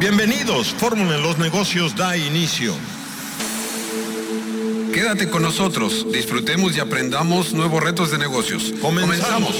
Bienvenidos, Fórmula en los Negocios da inicio. Quédate con nosotros, disfrutemos y aprendamos nuevos retos de negocios. Comenzamos.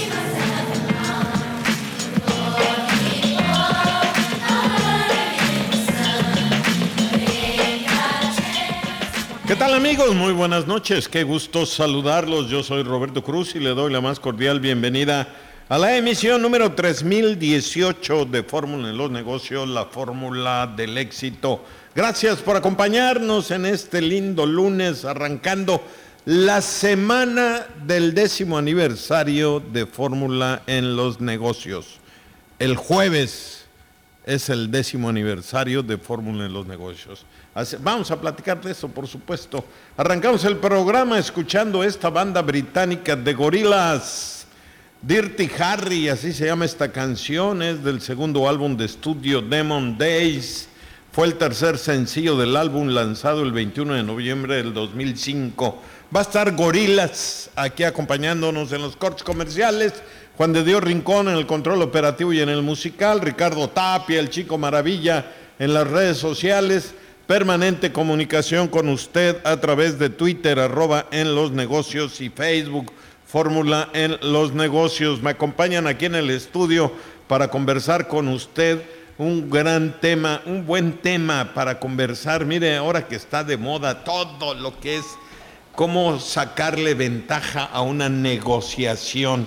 ¿Qué tal, amigos? Muy buenas noches, qué gusto saludarlos. Yo soy Roberto Cruz y le doy la más cordial bienvenida a la emisión número 3018 de Fórmula en los Negocios, la fórmula del éxito. Gracias por acompañarnos en este lindo lunes, arrancando la semana del 10º aniversario de Fórmula en los Negocios. El jueves es el 10º aniversario de Fórmula en los Negocios. Vamos a platicar de eso, por supuesto. Arrancamos el programa escuchando esta banda británica de Gorillaz. Dirty Harry, así se llama esta canción, es del segundo álbum de estudio Demon Days. Fue el tercer sencillo del álbum lanzado el 21 de noviembre del 2005. Va a estar Gorillaz aquí acompañándonos en los cortes comerciales. Juan de Dios Rincón en el control operativo y en el musical. Ricardo Tapia, el Chico Maravilla en las redes sociales. Permanente comunicación con usted a través de Twitter, @enlosnegocios y Facebook. Fórmula en los Negocios. Me acompañan aquí en el estudio para conversar con usted un gran tema, un buen tema para conversar. Mire, ahora que está de moda todo lo que es cómo sacarle ventaja a una negociación.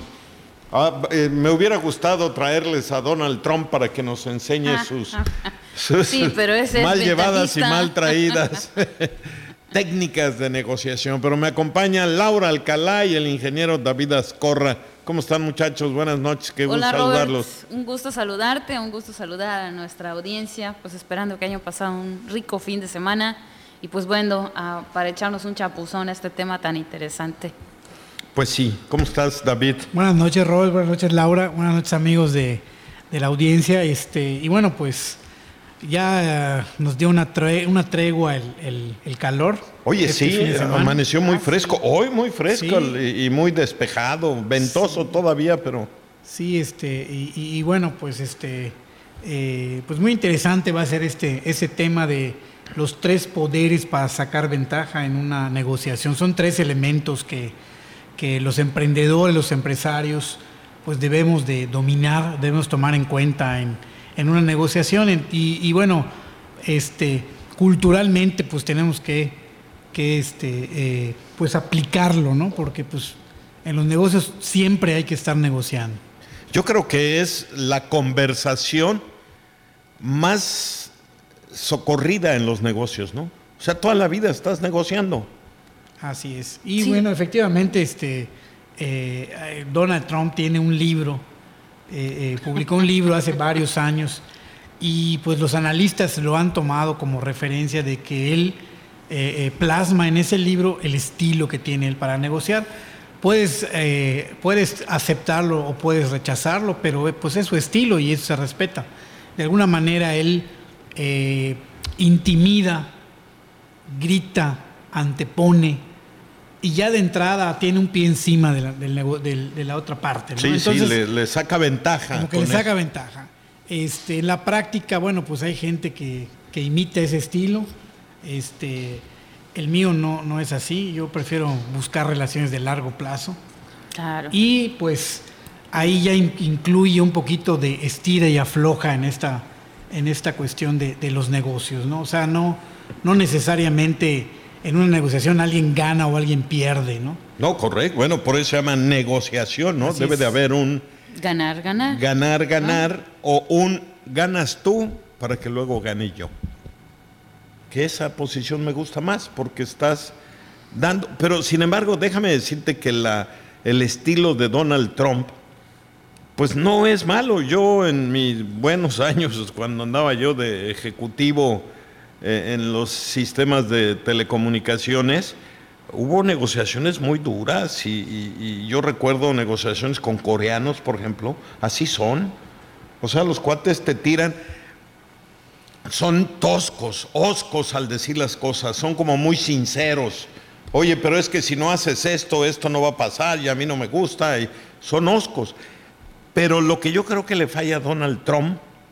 Me hubiera gustado traerles a Donald Trump para que nos enseñe sus sí, pero ese mal llevadas y mal traídas técnicas de negociación, pero me acompañan Laura Alcalá y el ingeniero David Azcorra. ¿Cómo están, muchachos? Buenas noches, qué gusto saludarlos. Robert, un gusto saludarte, un gusto saludar a nuestra audiencia, pues esperando que hayan pasado un rico fin de semana y pues bueno, para echarnos un chapuzón a este tema tan interesante. Pues sí, ¿cómo estás, David? Buenas noches, Robert, buenas noches, Laura, buenas noches, amigos de la audiencia, y bueno, pues ya nos dio una tregua el calor. Oye, sí, amaneció muy fresco, hoy muy fresco, sí. y muy despejado, ventoso sí. Todavía, pero... Sí, y bueno, pues pues muy interesante va a ser ese tema de los 3 poderes para sacar ventaja en una negociación. Son 3 elementos que los emprendedores, los empresarios, pues debemos de dominar, debemos tomar en cuenta en una negociación y bueno, culturalmente pues tenemos que pues aplicarlo, ¿no? Porque pues en los negocios siempre hay que estar negociando. Yo creo que es la conversación más socorrida en los negocios, ¿no? O sea, toda la vida estás negociando. Así es. Y sí. Bueno, efectivamente, Donald Trump tiene un libro. Publicó un libro hace varios años y pues los analistas lo han tomado como referencia de que él plasma en ese libro el estilo que tiene él para negociar. Puedes aceptarlo o puedes rechazarlo, pero pues es su estilo y eso se respeta. De alguna manera él intimida, grita, antepone y ya de entrada tiene un pie encima de la otra parte, ¿no? Sí, entonces, sí, le saca ventaja. Como que le saca ventaja. En la práctica, bueno, pues hay gente que imita ese estilo. El mío no es así. Yo prefiero buscar relaciones de largo plazo. Claro. Y pues ahí ya incluye un poquito de estira y afloja en esta cuestión de los negocios, ¿no? O sea, no necesariamente en una negociación alguien gana o alguien pierde, ¿no? No, correcto. Bueno, por eso se llama negociación, ¿no? Así Debe de haber un... Ganar. Ganar, o un ganas tú para que luego gane yo. Que esa posición me gusta más porque estás dando... Pero, sin embargo, déjame decirte que el estilo de Donald Trump, pues no es malo. Yo en mis buenos años, cuando andaba yo de ejecutivo en los sistemas de telecomunicaciones, hubo negociaciones muy duras y yo recuerdo negociaciones con coreanos, por ejemplo, así son. O sea, los cuates te tiran, son toscos, hoscos al decir las cosas, son como muy sinceros. Oye, pero es que si no haces esto no va a pasar y a mí no me gusta, y son hoscos. Pero lo que yo creo que le falla a Donald Trump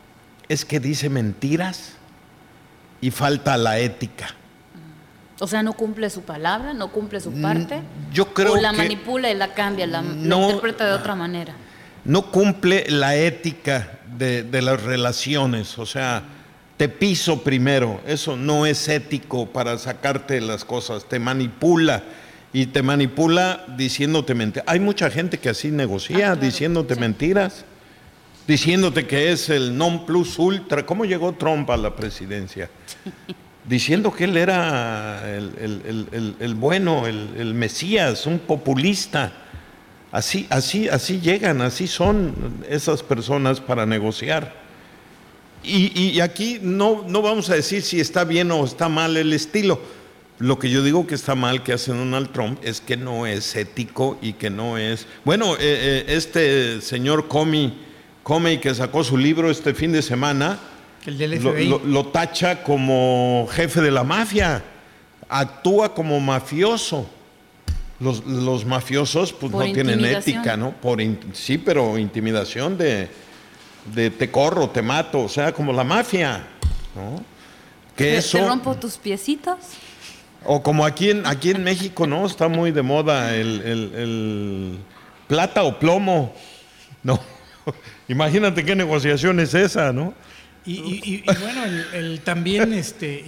es que dice mentiras y falta la ética. O sea, no cumple su palabra, no cumple su parte. Yo creo o la que manipula y la cambia, la interpreta de otra manera. No cumple la ética de las relaciones, o sea, te piso primero, eso no es ético para sacarte las cosas, te manipula y te manipula diciéndote mentiras. Hay mucha gente que así negocia, claro, diciéndote mentiras, diciéndote que es el non plus ultra. ¿Cómo llegó Trump a la presidencia? Diciendo que él era el bueno, el Mesías, un populista. Así llegan, así son esas personas para negociar. Y aquí no vamos a decir si está bien o está mal el estilo. Lo que yo digo que está mal que hace Donald Trump es que no es ético y que no es... Bueno, este señor Comey, que sacó su libro este fin de semana, el del FBI, lo tacha como jefe de la mafia, actúa como mafioso. Los mafiosos pues no tienen ética, ¿no? Sí, pero intimidación de te corro, te mato, o sea, como la mafia, ¿no? Que eso, ¿te rompo tus piecitos? O como aquí en México, ¿no? Está muy de moda el plata o plomo, ¿no? Imagínate qué negociación es esa, ¿no? Y bueno, también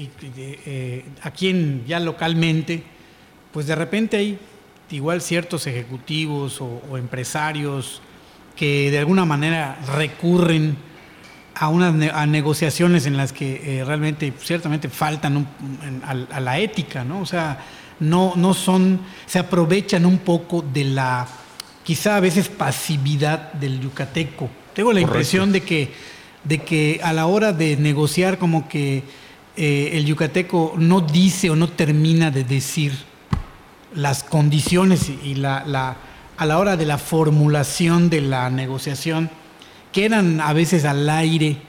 aquí ya localmente, pues de repente hay igual ciertos ejecutivos o empresarios que de alguna manera recurren a negociaciones en las que realmente, ciertamente faltan a la ética, ¿no? O sea, no son, se aprovechan un poco de la, quizá a veces, pasividad del yucateco. Tengo la impresión de que a la hora de negociar como que el yucateco no dice o no termina de decir las condiciones y a la hora de la formulación de la negociación quedan a veces al aire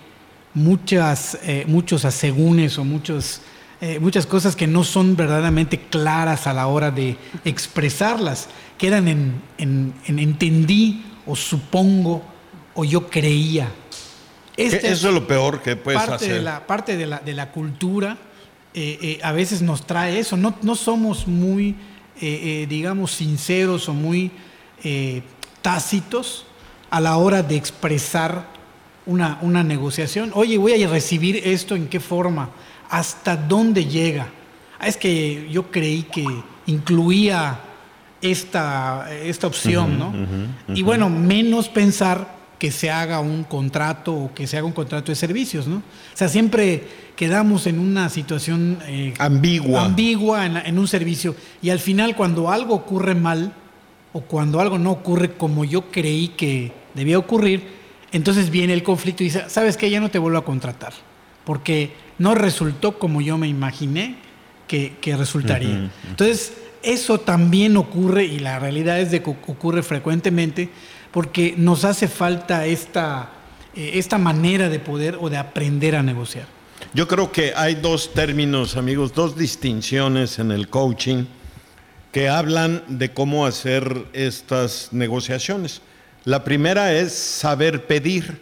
muchos asegúnes o muchas cosas que no son verdaderamente claras a la hora de expresarlas. Quedan en entendí o supongo o yo creía. Eso es lo peor que puedes hacer. Parte de la cultura a veces nos trae eso. No somos muy, digamos, sinceros o muy tácitos a la hora de expresar una negociación. Oye, voy a recibir esto, ¿en qué forma? ¿Hasta dónde llega? Es que yo creí que incluía esta opción, ¿no? Y bueno, menos pensar que se haga un contrato o que se haga un contrato de servicios, ¿no? O sea, siempre quedamos en una situación ambigua en un servicio, y al final, cuando algo ocurre mal o cuando algo no ocurre como yo creí que debía ocurrir, entonces viene el conflicto y dice, ¿sabes qué? Ya no te vuelvo a contratar porque no resultó como yo me imaginé que resultaría. Entonces, eso también ocurre, y la realidad es de que ocurre frecuentemente, porque nos hace falta esta manera de poder o de aprender a negociar. Yo creo que hay dos términos, amigos, dos distinciones en el coaching que hablan de cómo hacer estas negociaciones. La primera es saber pedir.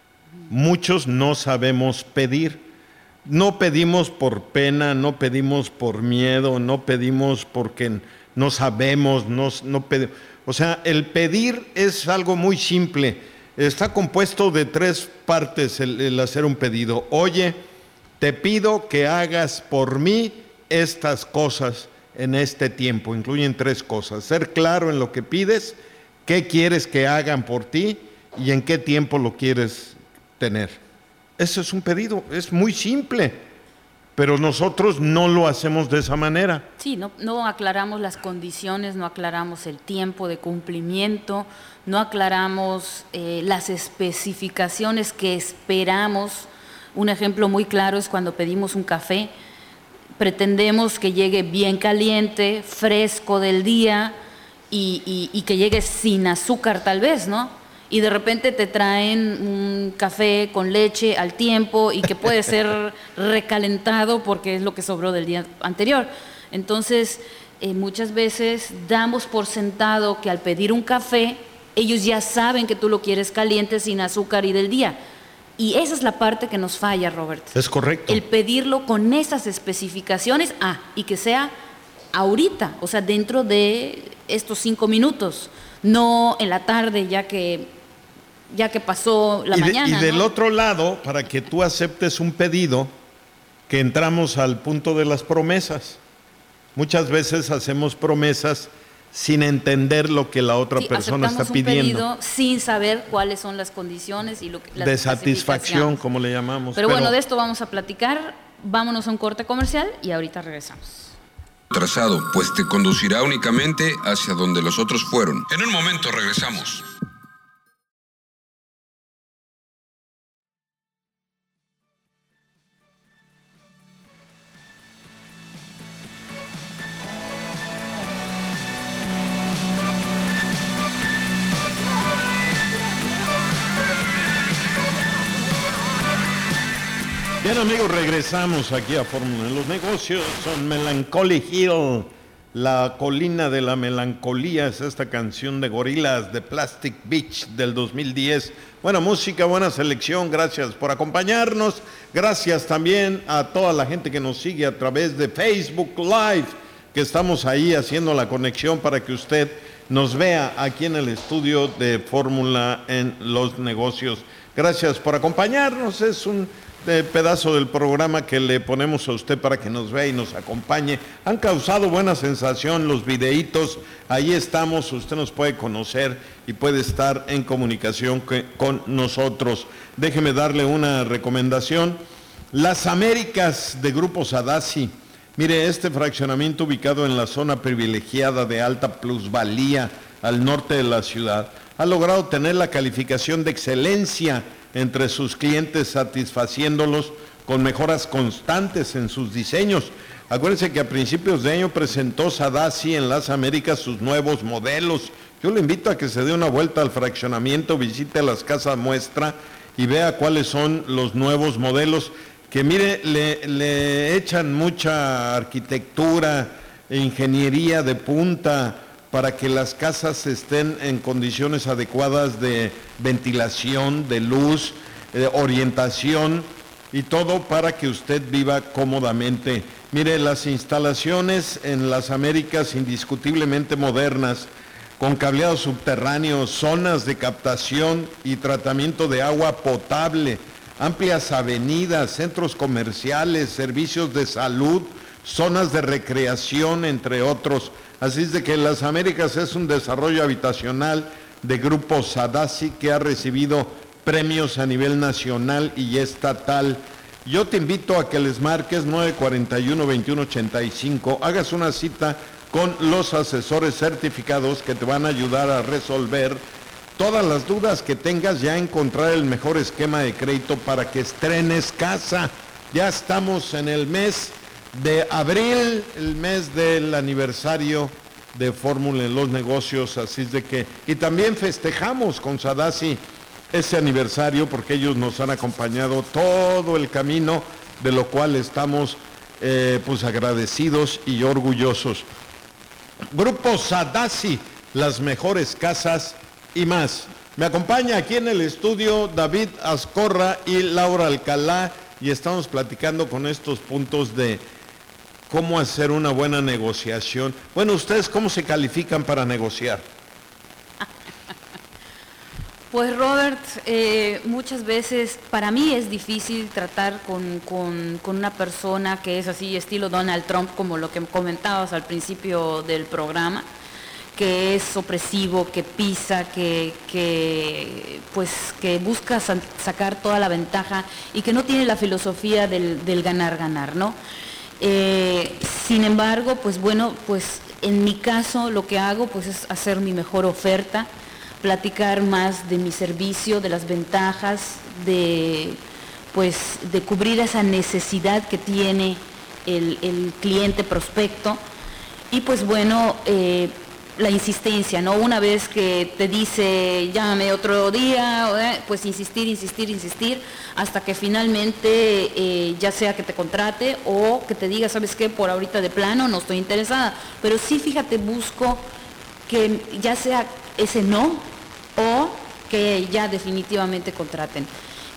Muchos no sabemos pedir. No pedimos por pena, no pedimos por miedo, no pedimos porque no sabemos, no pedimos. O sea, el pedir es algo muy simple. Está compuesto de tres partes el hacer un pedido. Oye, te pido que hagas por mí estas cosas en este tiempo. Incluyen tres cosas: ser claro en lo que pides, qué quieres que hagan por ti y en qué tiempo lo quieres tener. Eso es un pedido, es muy simple, pero nosotros no lo hacemos de esa manera. Sí, no aclaramos las condiciones, no aclaramos el tiempo de cumplimiento, no aclaramos las especificaciones que esperamos. Un ejemplo muy claro es cuando pedimos un café. Pretendemos que llegue bien caliente, fresco del día y que llegue sin azúcar tal vez, ¿no? Y de repente te traen un café con leche al tiempo y que puede ser recalentado porque es lo que sobró del día anterior. Entonces, muchas veces damos por sentado que al pedir un café, ellos ya saben que tú lo quieres caliente, sin azúcar y del día. Y esa es la parte que nos falla, Robert. Es correcto. El pedirlo con esas especificaciones, y que sea ahorita, o sea, dentro de estos 5 minutos, no en la tarde ya que pasó la mañana. Y del ¿no? otro lado, para que tú aceptes un pedido, que entramos al punto de las promesas. Muchas veces hacemos promesas sin entender lo que la otra persona está pidiendo. Pedido sin saber cuáles son las condiciones y las de satisfacción, como le llamamos. Pero bueno, de esto vamos a platicar. Vámonos a un corte comercial y ahorita regresamos. Trazado, pues te conducirá únicamente hacia donde los otros fueron. En un momento regresamos. Bien, amigos, regresamos aquí a Fórmula en los Negocios. Son Melancholy Hill, la colina de la melancolía. Es esta canción de Gorillaz, de Plastic Beach del 2010. Buena música, buena selección. Gracias por acompañarnos. Gracias también a toda la gente que nos sigue a través de Facebook Live, que estamos ahí haciendo la conexión para que usted nos vea aquí en el estudio de Fórmula en los Negocios. Gracias por acompañarnos. Es un pedazo del programa que le ponemos a usted para que nos vea y nos acompañe. Han causado buena sensación los videitos. Ahí estamos, usted nos puede conocer y puede estar en comunicación con nosotros. Déjeme darle una recomendación. Las Américas de Grupo Sadasi. Mire, este fraccionamiento ubicado en la zona privilegiada de alta plusvalía al norte de la ciudad ha logrado tener la calificación de excelencia entre sus clientes, satisfaciéndolos con mejoras constantes en sus diseños. Acuérdense que a principios de año presentó Sadasi en las Américas sus nuevos modelos. Yo le invito a que se dé una vuelta al fraccionamiento, visite las casas muestra y vea cuáles son los nuevos modelos, que mire, le echan mucha arquitectura e ingeniería de punta para que las casas estén en condiciones adecuadas de ventilación, de luz, orientación y todo para que usted viva cómodamente. Mire, las instalaciones en las Américas indiscutiblemente modernas, con cableado subterráneo, zonas de captación y tratamiento de agua potable, amplias avenidas, centros comerciales, servicios de salud, zonas de recreación, entre otros. Así es de que Las Américas es un desarrollo habitacional de Grupo Sadasi que ha recibido premios a nivel nacional y estatal. Yo te invito a que les marques 941-2185, hagas una cita con los asesores certificados que te van a ayudar a resolver todas las dudas que tengas, ya encontrar el mejor esquema de crédito para que estrenes casa. Ya estamos en el mes de abril, el mes del aniversario de Fórmula en los Negocios, así es de que, y también festejamos con Sadasi ese aniversario porque ellos nos han acompañado todo el camino, de lo cual estamos pues agradecidos y orgullosos. Grupo Sadasi, las mejores casas y más. Me acompaña aquí en el estudio David Azcorra y Laura Alcalá y estamos platicando con estos puntos de cómo hacer una buena negociación. Bueno, ¿ustedes cómo se califican para negociar? Pues Robert, muchas veces para mí es difícil tratar con una persona que es así estilo Donald Trump, como lo que comentabas al principio del programa, que es opresivo, que pisa, que busca sacar toda la ventaja y que no tiene la filosofía del ganar, ¿no? Sin embargo, pues bueno, pues en mi caso lo que hago pues es hacer mi mejor oferta, platicar más de mi servicio, de las ventajas, de cubrir esa necesidad que tiene el cliente prospecto y pues bueno, la insistencia, ¿no? Una vez que te dice llámame otro día, pues insistir, hasta que finalmente ya sea que te contrate o que te diga, ¿sabes qué? Por ahorita de plano no estoy interesada. Pero sí, fíjate, busco que ya sea ese no o que ya definitivamente contraten.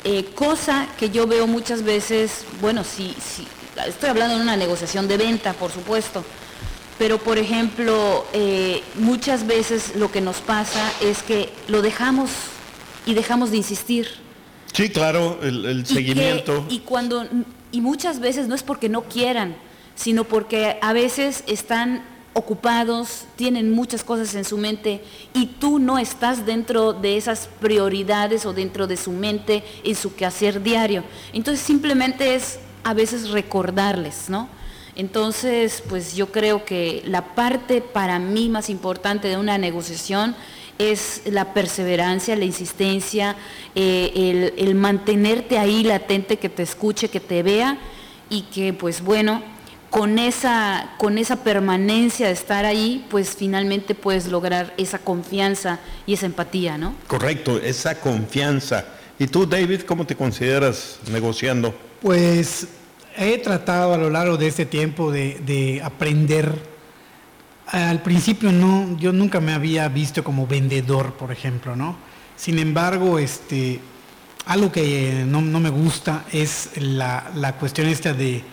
cosa que yo veo muchas veces, bueno, sí, estoy hablando de una negociación de venta, por supuesto, pero por ejemplo, muchas veces lo que nos pasa es que lo dejamos y dejamos de insistir. Sí, claro, el seguimiento. Y muchas veces no es porque no quieran, sino porque a veces están ocupados, tienen muchas cosas en su mente y tú no estás dentro de esas prioridades o dentro de su mente en su quehacer diario. Entonces simplemente es a veces recordarles, ¿no? Entonces, pues yo creo que la parte para mí más importante de una negociación es la perseverancia, la insistencia, el mantenerte ahí latente, que te escuche, que te vea y que pues bueno, con esa permanencia de estar ahí, pues finalmente puedes lograr esa confianza y esa empatía, ¿no? Correcto, esa confianza. ¿Y tú, David, cómo te consideras negociando? Pues he tratado a lo largo de este tiempo de aprender. Al principio yo nunca me había visto como vendedor, por ejemplo, ¿no? Sin embargo, algo que no me gusta es la cuestión esta de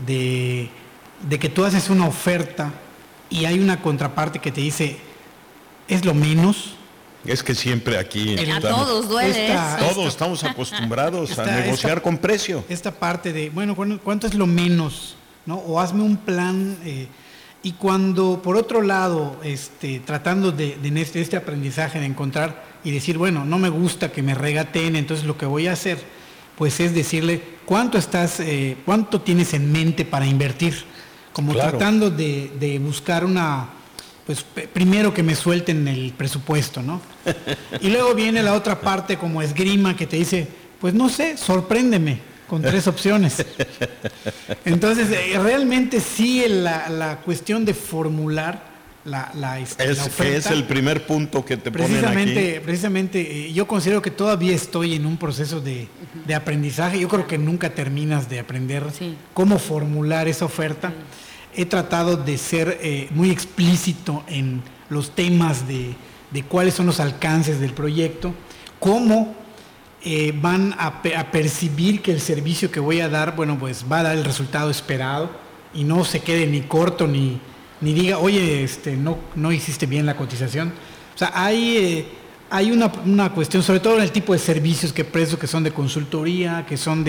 que tú haces una oferta y hay una contraparte que te dice, es lo menos. Es que siempre aquí a todos duele eso. Todos estamos acostumbrados a negociar con precio. Esta parte de, bueno, ¿cuánto es lo menos? ¿No? O hazme un plan. Y cuando, por otro lado, tratando de en este aprendizaje de encontrar y decir, bueno, no me gusta que me regateen, entonces lo que voy a hacer, pues es decirle, ¿cuánto tienes en mente para invertir? Como claro. Tratando de buscar pues primero que me suelten el presupuesto, ¿no? Y luego viene la otra parte como esgrima que te dice, pues no sé, sorpréndeme con 3 opciones. Entonces, realmente sí la cuestión de formular la oferta. Es el primer punto que te ponen aquí. Precisamente, yo considero que todavía estoy en un proceso de aprendizaje. Yo creo que nunca terminas de aprender cómo formular esa oferta. He tratado de ser muy explícito en los temas de cuáles son los alcances del proyecto, cómo van a percibir que el servicio que voy a dar, bueno, pues va a dar el resultado esperado y no se quede ni corto ni diga, oye, no hiciste bien la cotización. O sea, hay una cuestión, sobre todo en el tipo de servicios que presto, que son de consultoría, que son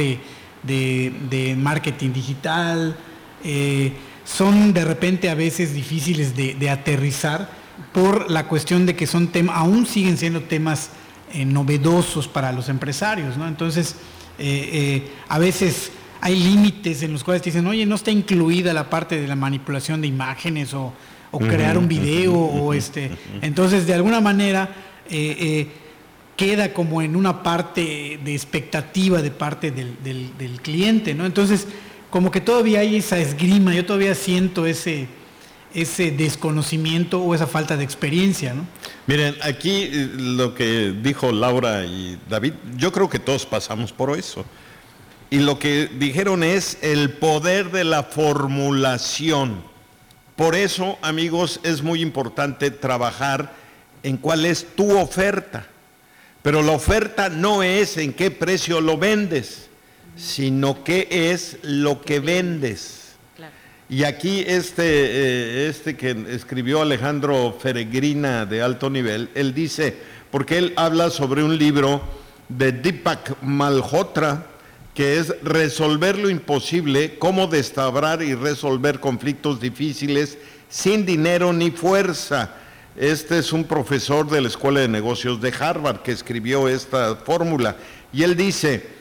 de marketing digital, son de repente a veces difíciles de aterrizar por la cuestión de que son aún siguen siendo temas novedosos para los empresarios, ¿no? Entonces, a veces hay límites en los cuales te dicen, oye, no está incluida la parte de la manipulación de imágenes o crear un video, entonces de alguna manera queda como en una parte de expectativa de parte del cliente, ¿no? Entonces, como que todavía hay esa esgrima, yo todavía siento ese desconocimiento o esa falta de experiencia, ¿no? Miren, aquí lo que dijo Laura y David, yo creo que todos pasamos por eso. Y lo que dijeron es el poder de la formulación. Por eso, amigos, es muy importante trabajar en cuál es tu oferta. Pero la oferta no es en qué precio lo vendes, sino qué es lo que vendes. Y aquí que escribió Alejandro Feregrina de alto nivel, él dice, porque él habla sobre un libro de Deepak Malhotra, que es Resolver lo imposible, cómo destrabar y resolver conflictos difíciles sin dinero ni fuerza. Este es un profesor de la Escuela de Negocios de Harvard que escribió esta fórmula. Y él dice,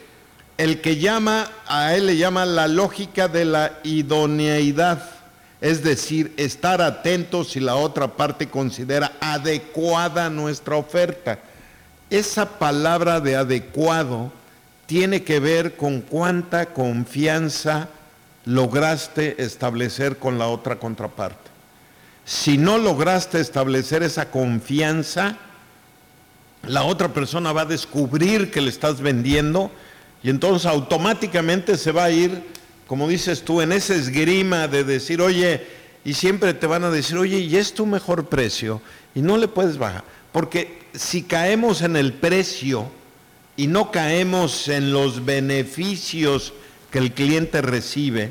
a él le llama la lógica de la idoneidad, es decir, estar atentos si la otra parte considera adecuada nuestra oferta. Esa palabra de adecuado tiene que ver con cuánta confianza lograste establecer con la otra contraparte. Si no lograste establecer esa confianza, la otra persona va a descubrir que le estás vendiendo y entonces automáticamente se va a ir, como dices tú, en esa esgrima de decir, oye, y siempre te van a decir, oye, y es tu mejor precio, y no le puedes bajar. Porque si caemos en el precio, y no caemos en los beneficios que el cliente recibe,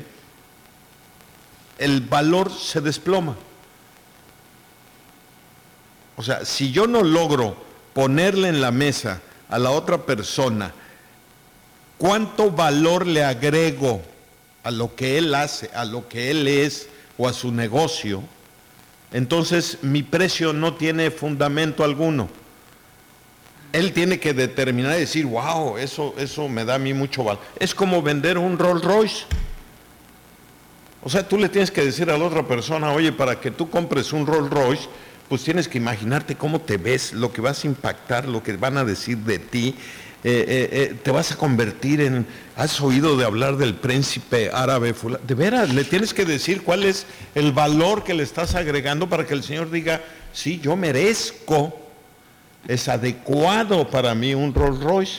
el valor se desploma. O sea, si yo no logro ponerle en la mesa a la otra persona cuánto valor le agrego a lo que él hace, a lo que él es o a su negocio, entonces mi precio no tiene fundamento alguno. Él tiene que determinar y decir, wow, eso me da a mí mucho valor. Es como vender un Rolls Royce. O sea, tú le tienes que decir a la otra persona, oye, para que tú compres un Rolls Royce, pues tienes que imaginarte cómo te ves, lo que vas a impactar, lo que van a decir de ti. Te vas a convertir en... ¿Has oído de hablar del príncipe árabe fulano? De veras, le tienes que decir cuál es el valor que le estás agregando para que el Señor diga, sí, yo merezco, es adecuado para mí un Rolls Royce.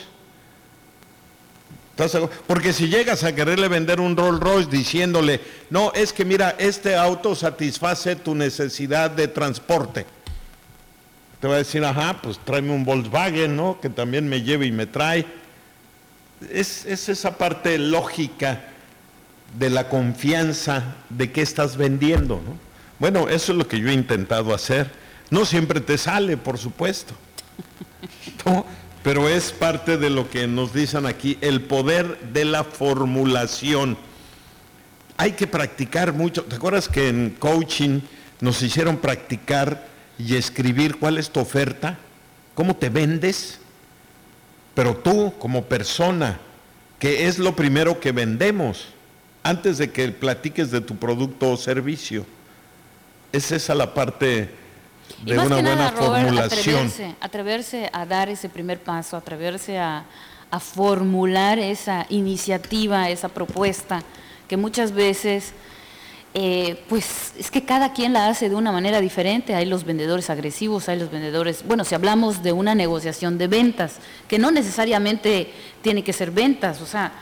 Porque si llegas a quererle vender un Rolls Royce diciéndole, no, es que mira, este auto satisface tu necesidad de transporte, te va a decir, ajá, pues tráeme un Volkswagen, ¿no? Que también me lleve y me trae. Es esa parte lógica de la confianza de qué estás vendiendo, ¿no? Bueno, eso es lo que yo he intentado hacer. No siempre te sale, por supuesto, ¿no? Pero es parte de lo que nos dicen aquí, el poder de la formulación. Hay que practicar mucho. ¿Te acuerdas que en coaching nos hicieron practicar y escribir cuál es tu oferta? ¿Cómo te vendes? Pero tú, como persona, ¿qué es lo primero que vendemos? Antes de que platiques de tu producto o servicio. Es esa la parte de una buena formulación. Atreverse a dar ese primer paso, atreverse a formular esa iniciativa, esa propuesta, que muchas veces, pues es que cada quien la hace de una manera diferente. Hay los vendedores agresivos, hay los vendedores, bueno, si hablamos de una negociación de ventas, que no necesariamente tiene que ser ventas, o sea,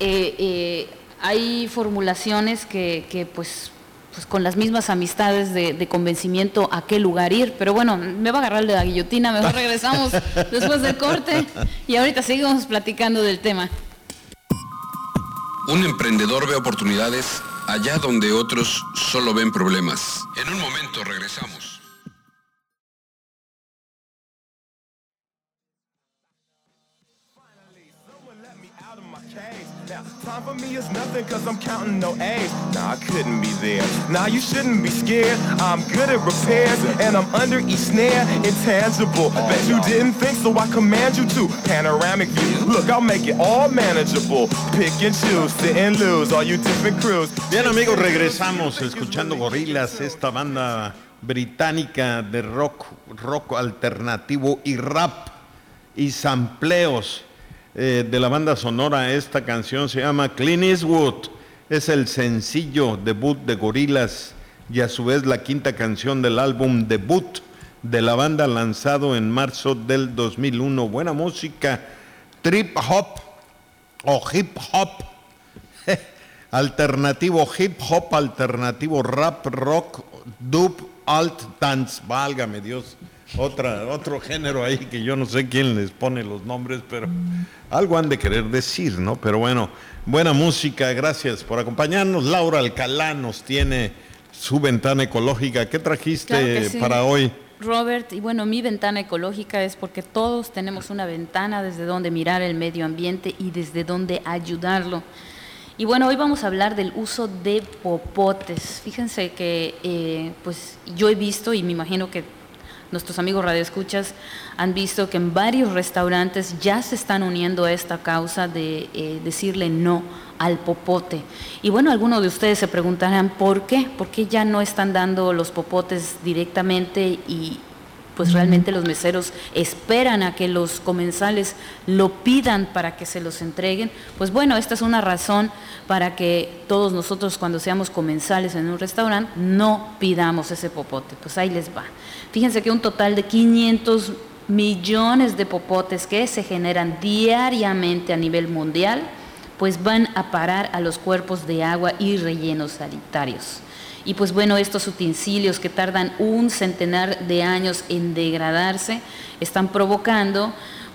hay formulaciones que pues con las mismas amistades de convencimiento a qué lugar ir, pero bueno, me va a agarrar de la guillotina, mejor regresamos después del corte y ahorita seguimos platicando del tema. Un emprendedor ve oportunidades allá donde otros solo ven problemas. En un momento regresamos. Time for me is nothing cause I'm counting no A's. Nah, I couldn't be there. Nah, you shouldn't be scared. I'm good at repairs and I'm under each snare. Intangible. Bet you didn't think, so I command you to. Panoramic view. Look, I'll make it all manageable. Pick and choose, sit and lose. All you different crews. Bien, amigos, regresamos escuchando Gorillaz, esta banda británica de rock alternativo y rap y sampleos. De la banda sonora. Esta canción se llama Clint Eastwood, es el sencillo debut de Gorillaz y a su vez la quinta canción del álbum debut de la banda lanzado en marzo del 2001. Buena música, trip hop o hip hop alternativo, hip hop alternativo, rap, rock, dub, alt, dance, válgame Dios. Otro género ahí que yo no sé quién les pone los nombres, pero algo han de querer decir, ¿no? Pero bueno, buena música, gracias por acompañarnos. Laura Alcalá nos tiene su ventana ecológica. ¿Qué trajiste para hoy? Robert, y bueno, mi ventana ecológica es porque todos tenemos una ventana desde donde mirar el medio ambiente y desde donde ayudarlo. Y bueno, hoy vamos a hablar del uso de popotes. Fíjense que pues yo he visto y me imagino que nuestros amigos radioescuchas han visto que en varios restaurantes ya se están uniendo a esta causa de decirle no al popote. Y bueno, algunos de ustedes se preguntarán ¿por qué? ¿Por qué ya no están dando los popotes directamente y pues realmente los meseros esperan a que los comensales lo pidan para que se los entreguen? Pues bueno, esta es una razón para que todos nosotros cuando seamos comensales en un restaurante no pidamos ese popote. Pues ahí les va. Fíjense que un total de 500 millones de popotes que se generan diariamente a nivel mundial, pues van a parar a los cuerpos de agua y rellenos sanitarios. Y pues bueno, estos utensilios que tardan un centenar de años en degradarse están provocando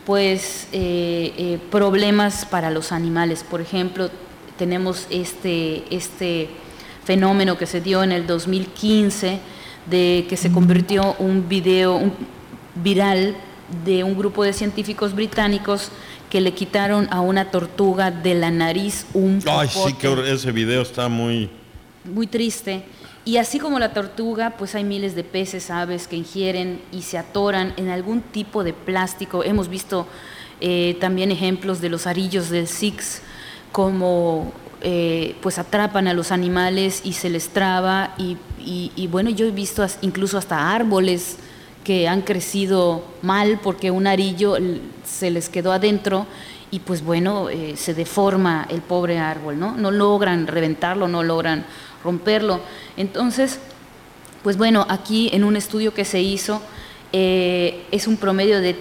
pues problemas para los animales. Por ejemplo, tenemos este fenómeno que se dio en el 2015 de que se convirtió un video viral de un grupo de científicos británicos que le quitaron a una tortuga de la nariz un popote. Ay, sí, que ese video está muy triste. Y así como la tortuga, pues hay miles de peces, aves que ingieren y se atoran en algún tipo de plástico. Hemos visto también ejemplos de los arillos del Six, como pues atrapan a los animales y se les traba. Y bueno, yo he visto incluso hasta árboles que han crecido mal porque un arillo se les quedó adentro y pues bueno, se deforma el pobre árbol, ¿no? No logran reventarlo, no logran romperlo. Entonces, pues bueno, aquí en un estudio que se hizo, es un promedio de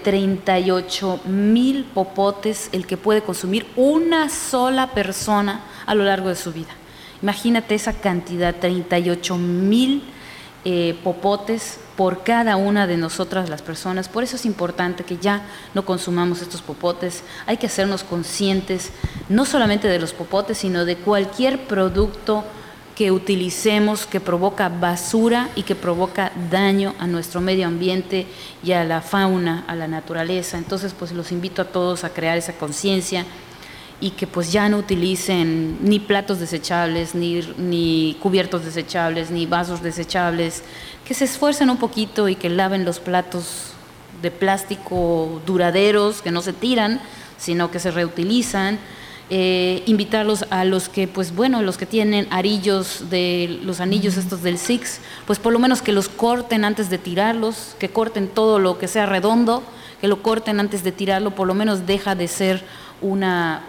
38,000 popotes el que puede consumir una sola persona a lo largo de su vida. Imagínate esa cantidad, 38,000 popotes por cada una de nosotras las personas. Por eso es importante que ya no consumamos estos popotes. Hay que hacernos conscientes no solamente de los popotes, sino de cualquier producto que utilicemos que provoca basura y que provoca daño a nuestro medio ambiente y a la fauna, a la naturaleza. Entonces, pues los invito a todos a crear esa conciencia y que pues ya no utilicen ni platos desechables, ni cubiertos desechables, ni vasos desechables, que se esfuercen un poquito y que laven los platos de plástico duraderos, que no se tiran, sino que se reutilizan. Invitarlos a los que, pues bueno, los que tienen arillos de los anillos estos del Six, pues por lo menos que los corten antes de tirarlos, que corten todo lo que sea redondo, que lo corten antes de tirarlo, por lo menos deja de ser una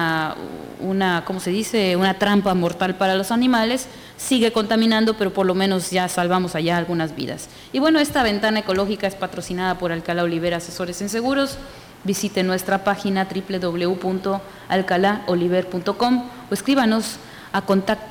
¿cómo se dice? Una trampa mortal para los animales. Sigue contaminando, pero por lo menos ya salvamos allá algunas vidas. Y bueno, esta ventana ecológica es patrocinada por Alcalá Olivera Asesores en Seguros. Visite nuestra página www.alcalaoliver.com o escríbanos a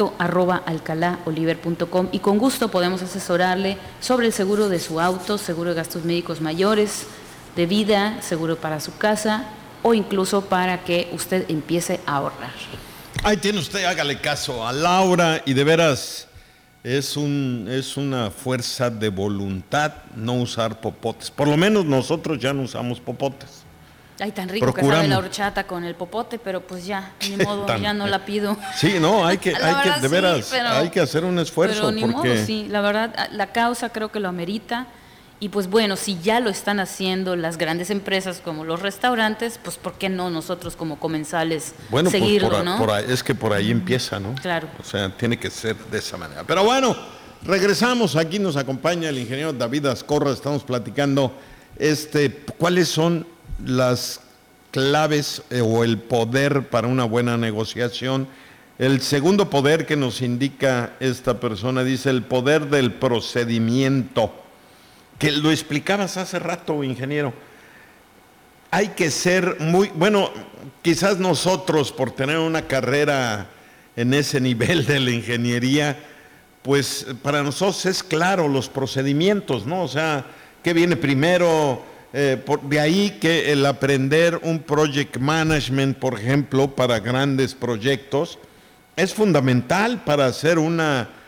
contacto@alcalaoliver.com y con gusto podemos asesorarle sobre el seguro de su auto, seguro de gastos médicos mayores, de vida, seguro para su casa o incluso para que usted empiece a ahorrar. Ahí tiene usted, hágale caso a Laura y de veras es una fuerza de voluntad no usar popotes. Por lo menos nosotros ya no usamos popotes. Ay, tan rico que sabe la horchata con el popote, pero pues ya, ni modo, ya no la pido. Sí, no, hay que de veras, sí, pero, hay que hacer un esfuerzo. Pero ni modo, sí, la verdad, la causa creo que lo amerita. Y pues bueno, si ya lo están haciendo las grandes empresas como los restaurantes, pues ¿por qué no nosotros como comensales seguirlo, pues ¿no? Es que por ahí empieza, ¿no? Claro. O sea, tiene que ser de esa manera. Pero bueno, regresamos, aquí nos acompaña el ingeniero David Azcorra, estamos platicando cuáles son las claves o el poder para una buena negociación. El segundo poder que nos indica esta persona dice el poder del procedimiento, que lo explicabas hace rato, ingeniero. Hay que ser quizás nosotros por tener una carrera en ese nivel de la ingeniería, pues para nosotros es claro los procedimientos, ¿no? O sea, ¿qué viene primero? De ahí que el aprender un project management, por ejemplo, para grandes proyectos, es fundamental para hacer un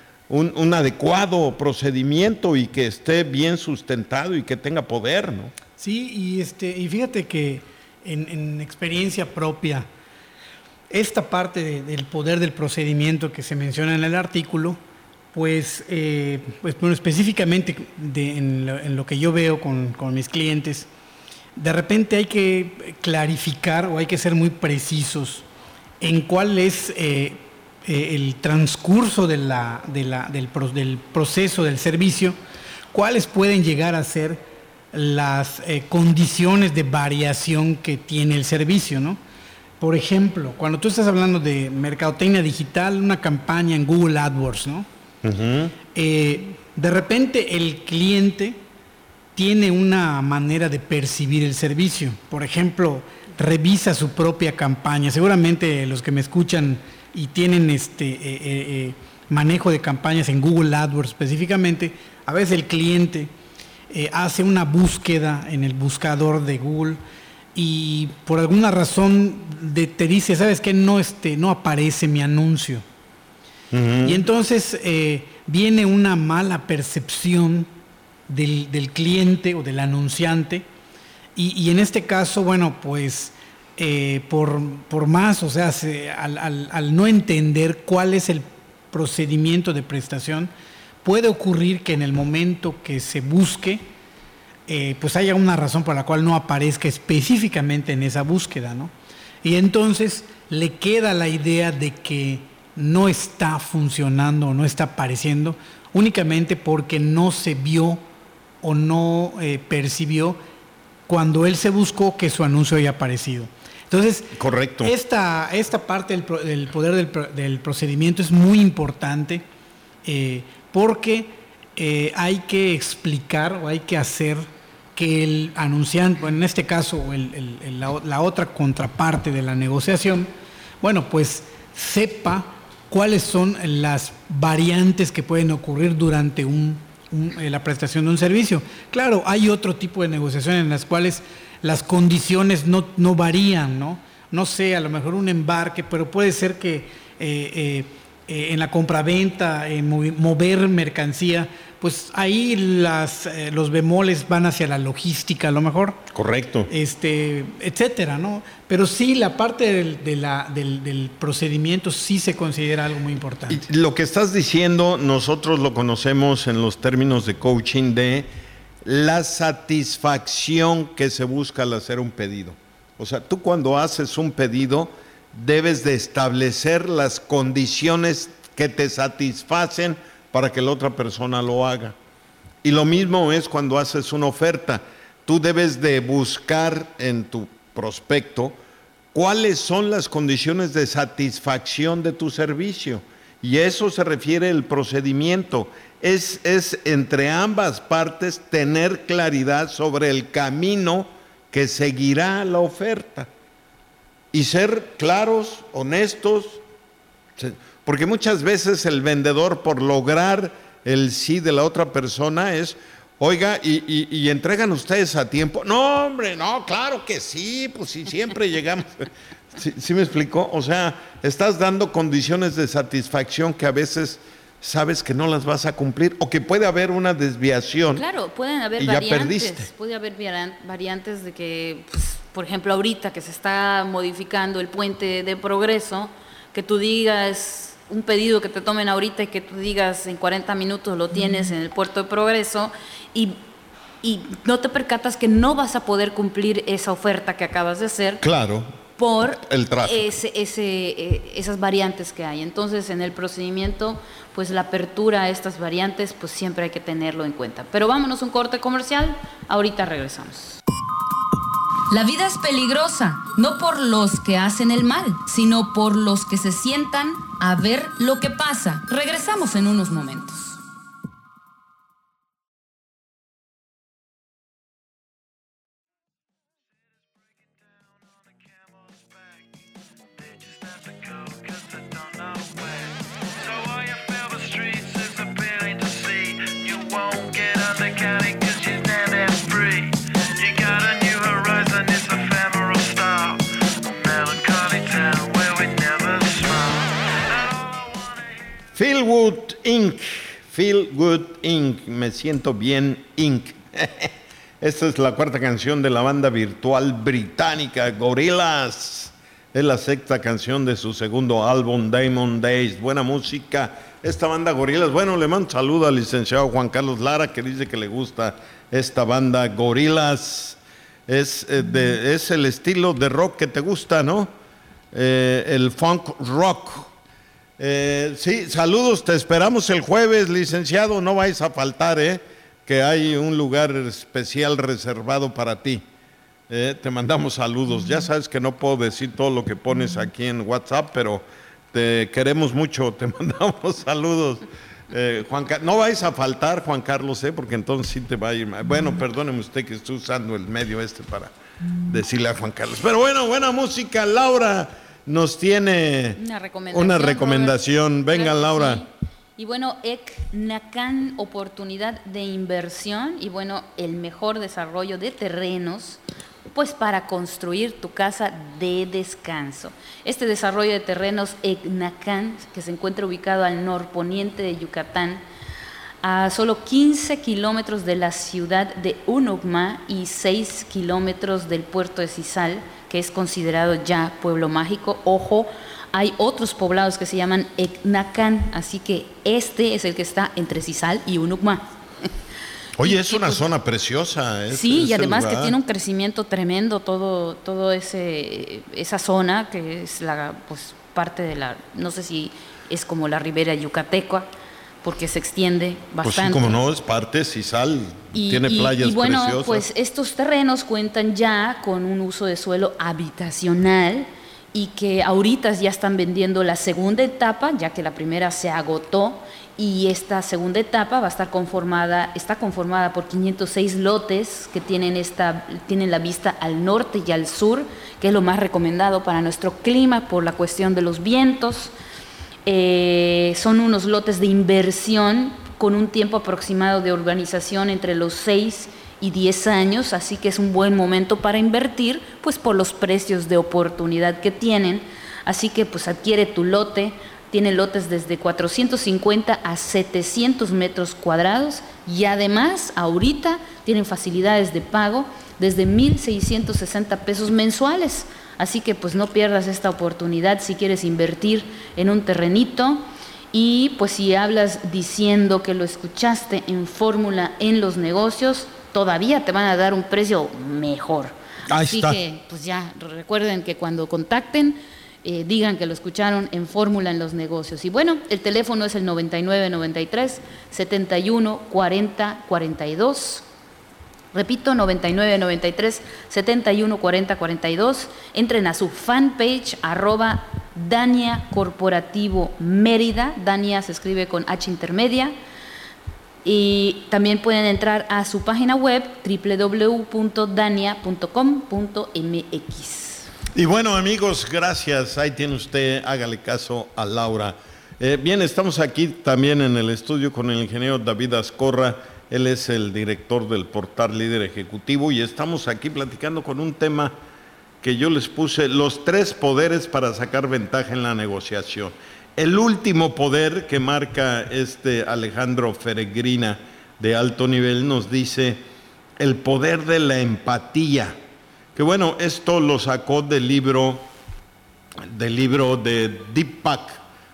adecuado procedimiento y que esté bien sustentado y que tenga poder, ¿no? Sí, y fíjate que en experiencia propia, esta parte del poder del procedimiento que se menciona en el artículo, pues bueno, específicamente en lo que yo veo con mis clientes, de repente hay que clarificar o hay que ser muy precisos en cuál es el transcurso del proceso del servicio, cuáles pueden llegar a ser las condiciones de variación que tiene el servicio, ¿no? Por ejemplo, cuando tú estás hablando de mercadotecnia digital, una campaña en Google AdWords, ¿no? Uh-huh. De repente el cliente tiene una manera de percibir el servicio. Por ejemplo, revisa su propia campaña. Seguramente los que me escuchan y tienen manejo de campañas en Google AdWords específicamente, a veces el cliente hace una búsqueda en el buscador de Google y por alguna razón te dice, ¿sabes qué? No aparece mi anuncio. Uh-huh. Y entonces viene una mala percepción del cliente o del anunciante, y en este caso, bueno, pues por más, o sea, al no entender cuál es el procedimiento de prestación, puede ocurrir que en el momento que se busque, pues haya una razón por la cual no aparezca específicamente en esa búsqueda, ¿no? Y entonces le queda la idea de que no está funcionando o no está apareciendo únicamente porque no se vio o no percibió cuando él se buscó que su anuncio haya aparecido. Entonces, correcto. Esta parte del poder del procedimiento es muy importante porque hay que explicar o hay que hacer que el anunciante, bueno, en este caso la otra contraparte de la negociación, bueno, pues sepa cuáles son las variantes que pueden ocurrir durante la prestación de un servicio. Claro, hay otro tipo de negociación en las cuales las condiciones no varían, ¿no? No sé, a lo mejor un embarque, pero puede ser que en la compraventa, mover mercancía, pues ahí los bemoles van hacia la logística, a lo mejor. Correcto. Etcétera, ¿no? Pero sí, la parte del procedimiento sí se considera algo muy importante. Y lo que estás diciendo, nosotros lo conocemos en los términos de coaching de la satisfacción que se busca al hacer un pedido. O sea, tú cuando haces un pedido debes de establecer las condiciones que te satisfacen para que la otra persona lo haga. Y lo mismo es cuando haces una oferta. Tú debes de buscar en tu prospecto cuáles son las condiciones de satisfacción de tu servicio. Y a eso se refiere el procedimiento. Es entre ambas partes tener claridad sobre el camino que seguirá la oferta. Y ser claros, honestos, porque muchas veces el vendedor, por lograr el sí de la otra persona, es, oiga, ¿y entregan ustedes a tiempo? No, hombre, no, claro que sí, pues sí, siempre llegamos. ¿Sí me explicó? O sea, estás dando condiciones de satisfacción que a veces sabes que no las vas a cumplir, o que puede haber una desviación. Claro, pueden haber variantes. Puede haber variantes de que, pues, por ejemplo, ahorita que se está modificando el puente de Progreso, que tú digas un pedido que te tomen ahorita y que tú digas en 40 minutos lo tienes en el puerto de Progreso, y no te percatas que no vas a poder cumplir esa oferta que acabas de hacer. Claro. Por el esas variantes que hay. Entonces, en el procedimiento, pues la apertura a estas variantes, pues siempre hay que tenerlo en cuenta. Pero vámonos a un corte comercial, ahorita regresamos. La vida es peligrosa, no por los que hacen el mal, sino por los que se sientan a ver lo que pasa. Regresamos en unos momentos. Feel Good Inc. Feel Good Inc. Me siento bien Inc. Esta es la cuarta canción de la banda virtual británica Gorillaz. Es la sexta canción de su segundo álbum Diamond Days. Buena música. Esta banda Gorillaz. Bueno, le mando un saludo al licenciado Juan Carlos Lara, que dice que le gusta esta banda Gorillaz. Es el estilo de rock que te gusta, ¿no? El funk rock. Sí, saludos, te esperamos el jueves, licenciado, no vais a faltar, que hay un lugar especial reservado para ti. Te mandamos saludos. Ya sabes que no puedo decir todo lo que pones aquí en WhatsApp, pero te queremos mucho, te mandamos saludos. No vais a faltar, Juan Carlos, porque entonces sí te va a ir mal. Bueno, perdóneme usted que estoy usando el medio para decirle a Juan Carlos. Pero bueno, buena música. Laura nos tiene una recomendación. Venga, Laura. Sí. Y bueno, ECNACAN, oportunidad de inversión y bueno, el mejor desarrollo de terrenos pues para construir tu casa de descanso. Este desarrollo de terrenos Ecnacán, que se encuentra ubicado al norponiente de Yucatán, a solo 15 kilómetros de la ciudad de Unucma y 6 kilómetros del puerto de Cizal, que es considerado ya pueblo mágico. Ojo, hay otros poblados que se llaman Ecnacán, así que este es el que está entre Cizal y Unucma. Oye, es una zona preciosa. Sí, y además que tiene un crecimiento tremendo todo esa zona, que es pues parte de la, no sé si es como la ribera yucateca, porque se extiende bastante. Pues sí, como no, es parte, Cizal, tiene playas y bueno, preciosas. Pues estos terrenos cuentan ya con un uso de suelo habitacional y que ahorita ya están vendiendo la segunda etapa, ya que la primera se agotó, y esta segunda etapa está conformada por 506 lotes que tienen la vista al norte y al sur, que es lo más recomendado para nuestro clima por la cuestión de los vientos. Son unos lotes de inversión con un tiempo aproximado de urbanización entre los 6 y 10 años, así que es un buen momento para invertir, pues por los precios de oportunidad que tienen. Así que pues adquiere tu lote. Tiene lotes desde 450 a 700 metros cuadrados y además ahorita tienen facilidades de pago desde 1,660 pesos mensuales. Así que pues no pierdas esta oportunidad si quieres invertir en un terrenito. Y pues si hablas diciendo que lo escuchaste en Fórmula en los negocios, todavía te van a dar un precio mejor. Así que pues ya recuerden que cuando contacten, digan que lo escucharon en Fórmula en los negocios. Y bueno, el teléfono es el 9993 71 40 42. Repito, 9993 71 40 42. Entren a su fanpage @Dania Corporativo Mérida. Dania se escribe con H intermedia. Y también pueden entrar a su página web www.dania.com.mx. Y bueno, amigos, gracias. Ahí tiene usted, hágale caso a Laura. Bien, estamos aquí también en el estudio con el ingeniero David Azcorra. Él es el director del portal Líder Ejecutivo y estamos aquí platicando con un tema que yo les puse, los 3 poderes para sacar ventaja en la negociación. El último poder que marca Alejandro Feregrina de alto nivel nos dice el poder de la empatía. Que bueno, esto lo sacó del libro de Deepak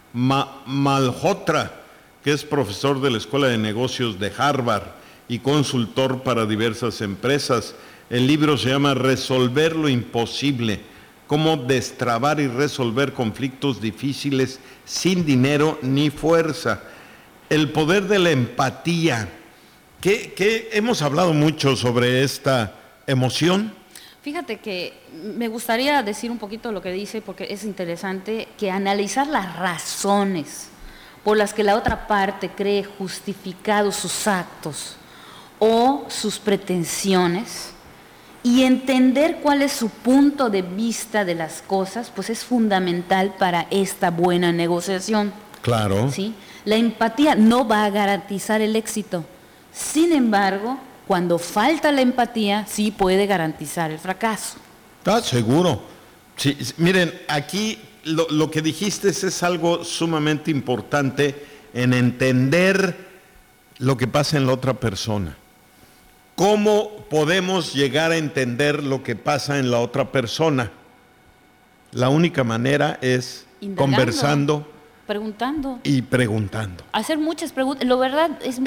Malhotra, que es profesor de la Escuela de Negocios de Harvard y consultor para diversas empresas. El libro se llama Resolver lo imposible, cómo destrabar y resolver conflictos difíciles sin dinero ni fuerza. El poder de la empatía, que hemos hablado mucho sobre esta emoción. Fíjate que me gustaría decir un poquito lo que dice, porque es interesante, que analizar las razones por las que la otra parte cree justificados sus actos o sus pretensiones y entender cuál es su punto de vista de las cosas, pues es fundamental para esta buena negociación. Claro. ¿Sí? La empatía no va a garantizar el éxito. Sin embargo, cuando falta la empatía, sí puede garantizar el fracaso. Seguro. Sí, miren, aquí lo que dijiste es algo sumamente importante en entender lo que pasa en la otra persona. ¿Cómo podemos llegar a entender lo que pasa en la otra persona? La única manera es indagando, conversando, preguntando. Y preguntando. Hacer muchas preguntas. Lo verdad es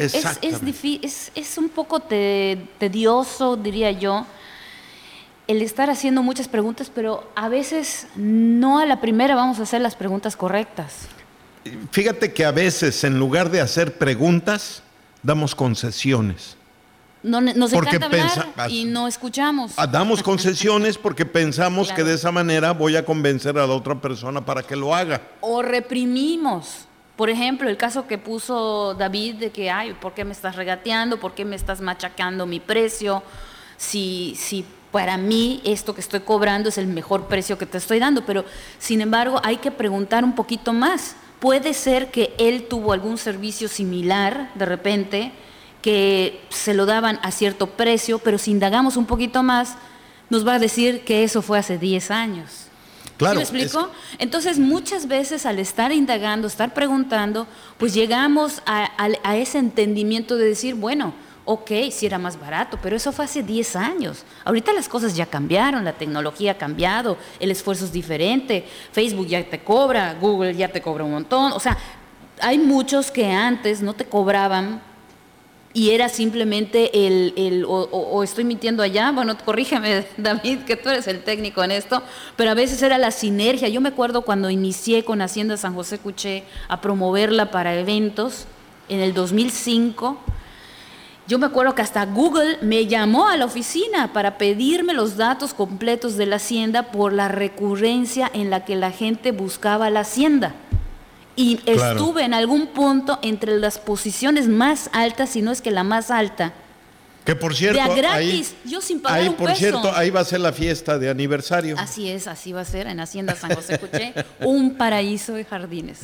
un poco tedioso, diría yo, el estar haciendo muchas preguntas, pero a veces no a la primera vamos a hacer las preguntas correctas. Fíjate que a veces, en lugar de hacer preguntas, damos concesiones. Nos encanta hablar y no escuchamos. Damos concesiones porque pensamos claro, que de esa manera voy a convencer a la otra persona para que lo haga. O reprimimos. Por ejemplo, el caso que puso David de que, ¿por qué me estás regateando? ¿Por qué me estás machacando mi precio? Si para mí esto que estoy cobrando es el mejor precio que te estoy dando. Pero, sin embargo, hay que preguntar un poquito más. Puede ser que él tuvo algún servicio similar, de repente, que se lo daban a cierto precio, pero si indagamos un poquito más, nos va a decir que eso fue hace 10 años. Claro. ¿Sí me explico? Entonces, muchas veces al estar indagando, estar preguntando, pues llegamos a ese entendimiento de decir, bueno, ok, sí era más barato, pero eso fue hace 10 años. Ahorita las cosas ya cambiaron, la tecnología ha cambiado, el esfuerzo es diferente, Facebook ya te cobra, Google ya te cobra un montón. O sea, hay muchos que antes no te cobraban y era simplemente o estoy mintiendo allá, bueno, corrígeme, David, que tú eres el técnico en esto, pero a veces era la sinergia. Yo me acuerdo cuando inicié con Hacienda San José Cuché a promoverla para eventos en el 2005, yo me acuerdo que hasta Google me llamó a la oficina para pedirme los datos completos de la hacienda por la recurrencia en la que la gente buscaba la hacienda. Y claro, estuve en algún punto entre las posiciones más altas, si no es que la más alta. Que por cierto, de a gratis, yo sin pagar un por peso. cierto, ahí va a ser la fiesta de aniversario. Así es, así va a ser en Hacienda San José Cuché, un paraíso de jardines.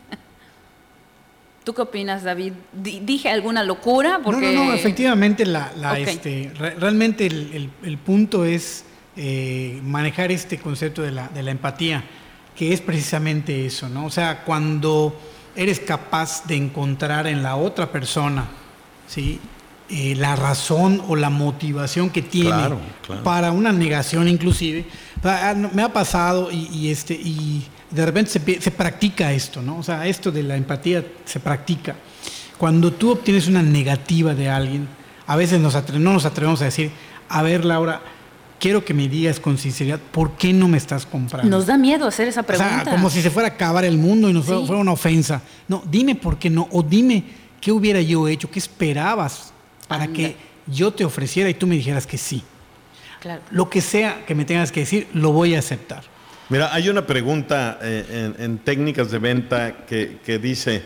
¿Tú qué opinas, David? ¿Dije alguna locura? Porque... No, efectivamente Okay. Realmente el punto es manejar este concepto de la empatía, que es precisamente eso, ¿no? O sea, cuando eres capaz de encontrar en la otra persona, ¿sí?, la razón o la motivación que tiene, claro, para una negación inclusive. Me ha pasado y de repente se practica esto, ¿no? O sea, esto de la empatía se practica. Cuando tú obtienes una negativa de alguien, a veces no nos atrevemos a decir, a ver, Laura, quiero que me digas con sinceridad, ¿por qué no me estás comprando? Nos da miedo hacer esa pregunta. O sea, como si se fuera a acabar el mundo y nos fuera una ofensa. No, dime por qué no, o dime qué hubiera yo hecho, qué esperabas para que yo te ofreciera y tú me dijeras que sí. Claro. Lo que sea que me tengas que decir, lo voy a aceptar. Mira, hay una pregunta en técnicas de venta que dice,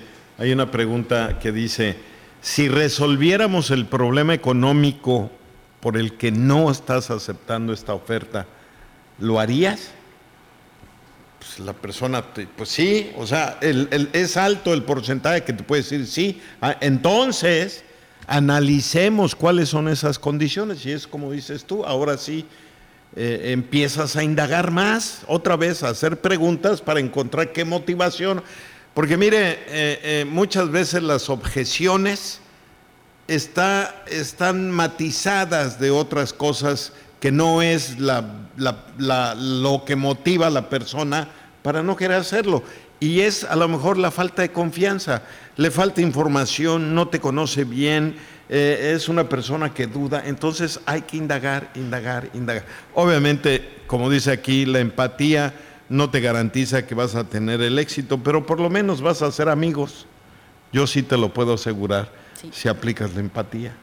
si resolviéramos el problema económico por el que no estás aceptando esta oferta, ¿lo harías? Pues la persona, pues sí, o sea, es alto el porcentaje que te puede decir sí. Entonces, analicemos cuáles son esas condiciones y es como dices tú, ahora sí empiezas a indagar más, otra vez a hacer preguntas para encontrar qué motivación, porque mire, muchas veces las objeciones están matizadas de otras cosas que no es lo que motiva a la persona para no querer hacerlo. Y es a lo mejor la falta de confianza, le falta información, no te conoce bien, es una persona que duda, entonces hay que indagar. Obviamente, como dice aquí, la empatía no te garantiza que vas a tener el éxito, pero por lo menos vas a ser amigos. Yo sí te lo puedo asegurar, sí, si aplicas la empatía.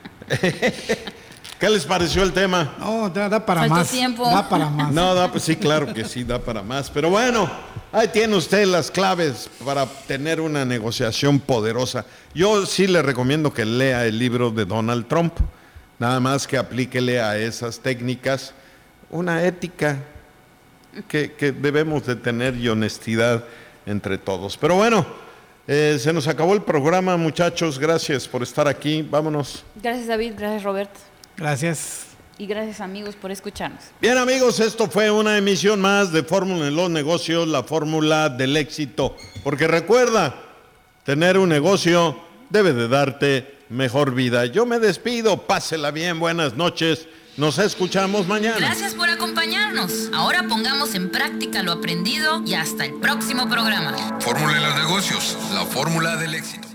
¿Qué les pareció el tema? No, da para más. Tiempo. Da para más. No, pues sí, claro que sí, da para más. Pero bueno, ahí tiene usted las claves para tener una negociación poderosa. Yo sí le recomiendo que lea el libro de Donald Trump. Nada más que aplíquele a esas técnicas una ética que debemos de tener y honestidad entre todos. Pero bueno, se nos acabó el programa, muchachos. Gracias por estar aquí. Vámonos. Gracias, David. Gracias, Roberto. Gracias. Y gracias, amigos, por escucharnos. Bien, amigos, esto fue una emisión más de Fórmula en los Negocios, la fórmula del éxito. Porque recuerda, tener un negocio debe de darte mejor vida. Yo me despido, pásela bien, buenas noches. Nos escuchamos mañana. Gracias por acompañarnos. Ahora pongamos en práctica lo aprendido y hasta el próximo programa. Fórmula en los negocios, la fórmula del éxito.